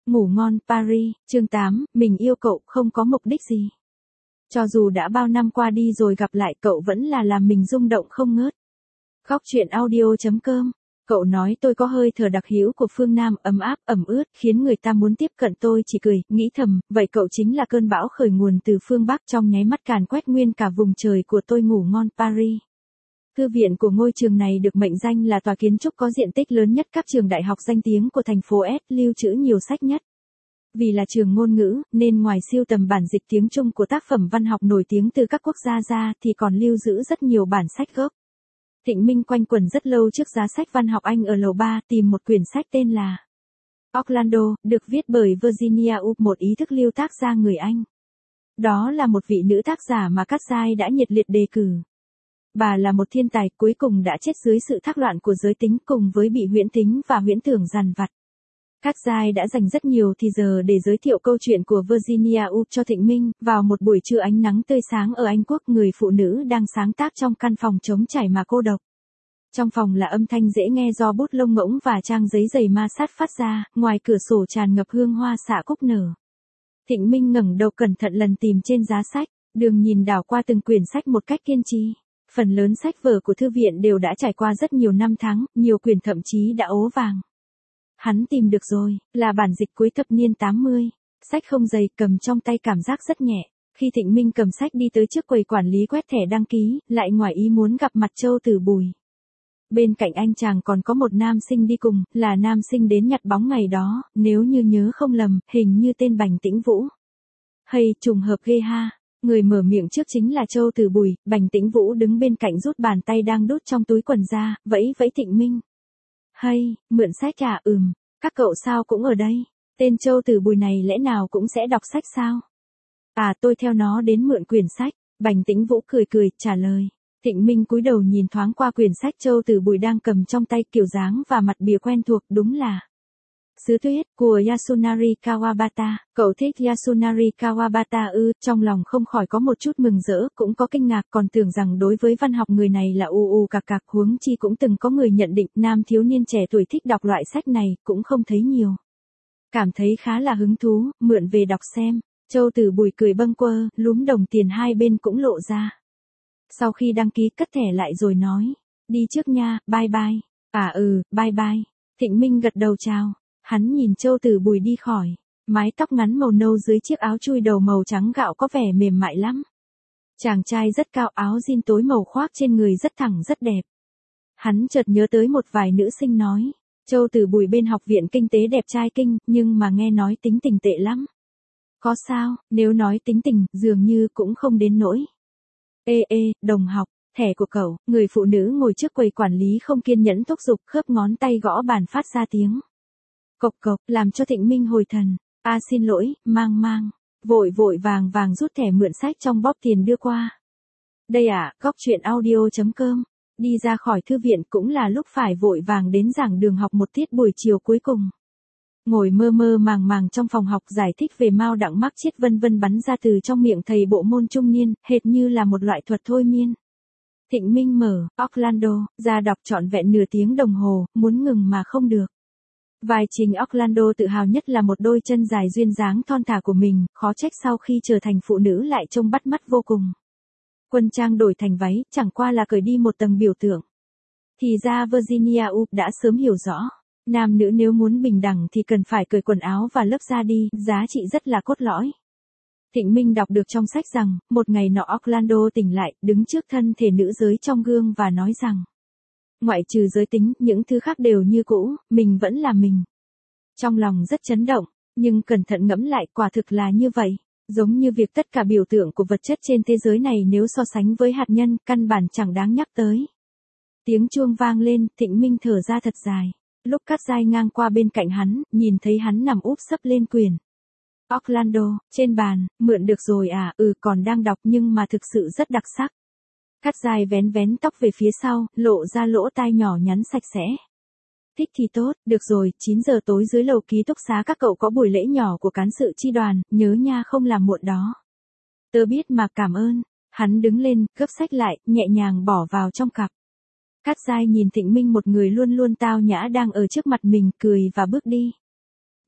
Ngủ ngon Paris, chương 8, mình yêu cậu không có mục đích gì. Cho dù đã bao năm qua đi rồi gặp lại cậu vẫn là làm mình rung động không ngớt. Góc truyện audio.com. Cậu nói tôi có hơi thở đặc hữu của phương Nam ấm áp ẩm ướt khiến người ta muốn tiếp cận tôi chỉ cười, nghĩ thầm, vậy cậu chính là cơn bão khởi nguồn từ phương Bắc trong nháy mắt càn quét nguyên cả vùng trời của tôi ngủ ngon Paris. Thư viện của ngôi trường này được mệnh danh là tòa kiến trúc có diện tích lớn nhất các trường đại học danh tiếng của thành phố S, lưu trữ nhiều sách nhất. Vì là trường ngôn ngữ, nên ngoài sưu tầm bản dịch tiếng Trung của tác phẩm văn học nổi tiếng từ các quốc gia ra thì còn lưu giữ rất nhiều bản sách gốc. Thịnh Minh quanh quẩn rất lâu trước giá sách văn học Anh ở lầu 3 tìm một quyển sách tên là Orlando, được viết bởi Virginia Woolf, một ý thức lưu tác gia người Anh. Đó là một vị nữ tác giả mà Cát Giai đã nhiệt liệt đề cử. Bà là một thiên tài cuối cùng đã chết dưới sự thác loạn của giới tính cùng với bị huyễn tính và huyễn tưởng dằn vặt. Cát Giai đã dành rất nhiều thì giờ để giới thiệu câu chuyện của Virginia Woolf cho Thịnh Minh. Vào một buổi trưa ánh nắng tươi sáng ở Anh Quốc, người phụ nữ đang sáng tác trong căn phòng trống trải mà cô độc. Trong phòng là âm thanh dễ nghe do bút lông ngỗng và trang giấy dày ma sát phát ra, ngoài cửa sổ tràn ngập hương hoa xạ cúc nở. Thịnh Minh ngẩng đầu cẩn thận lần tìm trên giá sách, đường nhìn đảo qua từng quyển sách một cách kiên trì. Phần lớn sách vở của thư viện đều đã trải qua rất nhiều năm tháng, nhiều quyển thậm chí đã ố vàng. Hắn tìm được rồi, là bản dịch cuối thập niên 80. Sách không dày, cầm trong tay cảm giác rất nhẹ. Khi Thịnh Minh cầm sách đi tới trước quầy quản lý quét thẻ đăng ký, lại ngoài ý muốn gặp mặt Châu Tử Bùi. Bên cạnh anh chàng còn có một nam sinh đi cùng, là nam sinh đến nhặt bóng ngày đó, nếu như nhớ không lầm, hình như tên Bành Tĩnh Vũ. Hay, trùng hợp ghê ha. Người mở miệng trước chính là Châu Tử Bùi. Bành Tĩnh Vũ đứng bên cạnh rút bàn tay đang đút trong túi quần ra, vẫy vẫy Thịnh Minh. Hay, mượn sách à? Các cậu sao cũng ở đây? Tên Châu Tử Bùi này lẽ nào cũng sẽ đọc sách sao? À, tôi theo nó đến mượn quyển sách. Bành Tĩnh Vũ cười cười, trả lời. Thịnh Minh cúi đầu nhìn thoáng qua quyển sách Châu Tử Bùi đang cầm trong tay, kiểu dáng và mặt bìa quen thuộc, đúng là Sứ Tuyết của Yasunari Kawabata. Cậu thích Yasunari Kawabata ư? Trong lòng không khỏi có một chút mừng rỡ, cũng có kinh ngạc, còn tưởng rằng đối với văn học người này là cạc cạc, huống chi cũng từng có người nhận định nam thiếu niên trẻ tuổi thích đọc loại sách này, cũng không thấy nhiều. Cảm thấy khá là hứng thú, mượn về đọc xem. Châu Tử Bùi cười bâng quơ, lúm đồng tiền hai bên cũng lộ ra. Sau khi đăng ký cất thẻ lại rồi nói, đi trước nha, bye bye. À bye bye. Thịnh Minh gật đầu chào. Hắn nhìn Châu Tử Bùi đi khỏi. Mái tóc ngắn màu nâu dưới chiếc áo chui đầu màu trắng gạo có vẻ mềm mại lắm. Chàng trai rất cao, áo jean tối màu khoác trên người rất thẳng rất đẹp. Hắn chợt nhớ tới một vài nữ sinh nói, Châu Tử Bùi bên học viện kinh tế đẹp trai kinh, nhưng mà nghe nói tính tình tệ lắm. Có sao? Nếu nói tính tình, dường như cũng không đến nỗi. Đồng học, thẻ của cậu. Người phụ nữ ngồi trước quầy quản lý không kiên nhẫn thúc giục, khớp ngón tay gõ bàn phát ra tiếng cộc cộc, làm cho Thịnh Minh hồi thần. Xin lỗi, mang. Vội vàng rút thẻ mượn sách trong bóp tiền đưa qua. Đây à, góc truyện audio.com. Đi ra khỏi thư viện cũng là lúc phải vội vàng đến giảng đường học một tiết buổi chiều cuối cùng. Ngồi mơ màng trong phòng học giải thích về Mao Đặng Mác Triết vân vân bắn ra từ trong miệng thầy bộ môn trung niên, hệt như là một loại thuật thôi miên. Thịnh Minh mở Orlando ra đọc trọn vẹn nửa tiếng đồng hồ, muốn ngừng mà không được. Vai chính Orlando tự hào nhất là một đôi chân dài duyên dáng thon thả của mình, khó trách sau khi trở thành phụ nữ lại trông bắt mắt vô cùng. Quân trang đổi thành váy, chẳng qua là cởi đi một tầng biểu tượng. Thì ra Virginia Woolf đã sớm hiểu rõ, nam nữ nếu muốn bình đẳng thì cần phải cởi quần áo và lớp da đi, giá trị rất là cốt lõi. Thịnh Minh đọc được trong sách rằng, một ngày nọ Orlando tỉnh lại, đứng trước thân thể nữ giới trong gương và nói rằng, ngoại trừ giới tính, những thứ khác đều như cũ, mình vẫn là mình. Trong lòng rất chấn động, nhưng cẩn thận ngẫm lại, quả thực là như vậy. Giống như việc tất cả biểu tượng của vật chất trên thế giới này nếu so sánh với hạt nhân, căn bản chẳng đáng nhắc tới. Tiếng chuông vang lên, Thịnh Minh thở ra thật dài. Lúc Cát Giai ngang qua bên cạnh hắn, nhìn thấy hắn nằm úp sấp lên quyển Orlando, trên bàn, mượn được rồi à? Còn đang đọc nhưng mà thực sự rất đặc sắc. Cát Giai vén tóc về phía sau, lộ ra lỗ tai nhỏ nhắn sạch sẽ. Thích thì tốt, được rồi, 9 giờ tối dưới lầu ký túc xá các cậu có buổi lễ nhỏ của cán sự chi đoàn, nhớ nha không làm muộn đó. Tớ biết mà, cảm ơn. Hắn đứng lên, gấp sách lại, nhẹ nhàng bỏ vào trong cặp. Cát Giai nhìn Thịnh Minh, một người luôn luôn tao nhã đang ở trước mặt mình, cười và bước đi.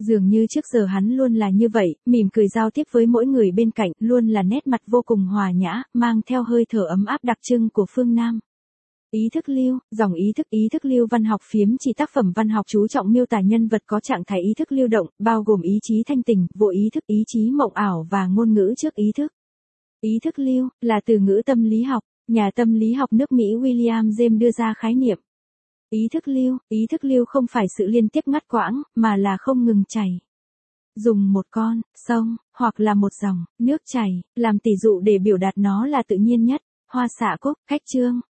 Dường như trước giờ hắn luôn là như vậy, mỉm cười giao tiếp với mỗi người bên cạnh, luôn là nét mặt vô cùng hòa nhã, mang theo hơi thở ấm áp đặc trưng của phương Nam. Ý thức lưu, dòng ý thức lưu văn học phiếm chỉ tác phẩm văn học chú trọng miêu tả nhân vật có trạng thái ý thức lưu động, bao gồm ý chí thanh tỉnh, vô ý thức, ý chí mộng ảo và ngôn ngữ trước ý thức. Ý thức lưu, là từ ngữ tâm lý học, nhà tâm lý học nước Mỹ William James đưa ra khái niệm. Ý thức lưu không phải sự liên tiếp ngắt quãng, mà là không ngừng chảy. Dùng một con sông, hoặc là một dòng nước chảy, làm tỷ dụ để biểu đạt nó là tự nhiên nhất. Hoa xạ cúc, khách chương.